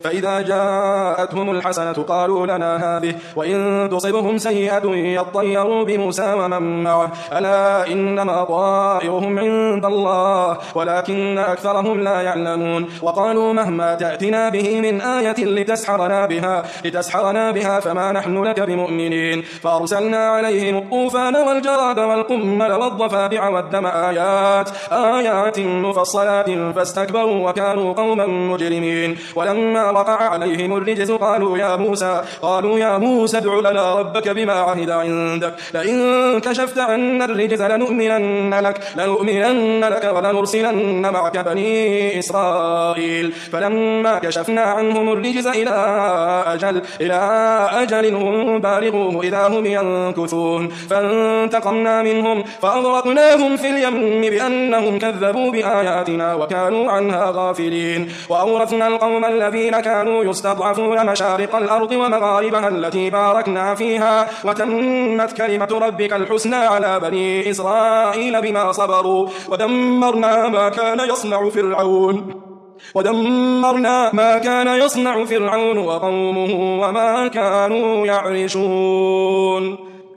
فإذا جاءتهم الحسنة قالوا لنا هذه، وإن تصبهم سيئة يطيروا بموسى ومن معه، ألا إنما طائرهم عند الله ولكن أكثرهم لا يعلمون. وقالوا مهما تأتنا به من آية لتسحرنا بها فما نحن لك بمؤمنين. فأرسلنا عليهم الطوفان والجراد والقمل والضفادع والدم آيات مفصلات فاستكبروا وكانوا قوما مجرمين. ولما وقع عليهم الرجز قالوا يا موسى ادع لنا ربك بما عهد عندك لئن كشفت عنا الرجز لنؤمنن لك ولنرسلن معك بني إسرائيل. فلما كشفنا عنهم الرجز إلى أجل هم بالغوه إذا هم ينكثون فانتقمنا منهم فأغرقناهم في اليم بأنهم كذبوا بآياتنا وكانوا عنها غافلين. وأورثنا القوم الذين كانوا يستضعفون مشارق الأرض ومغاربها التي باركنا فيها وتمت كلمة ربك الحسنى على بني إسرائيل بما صبروا ودمرنا ما كان يصنع فرعون وقومه وما كانوا يعرشون.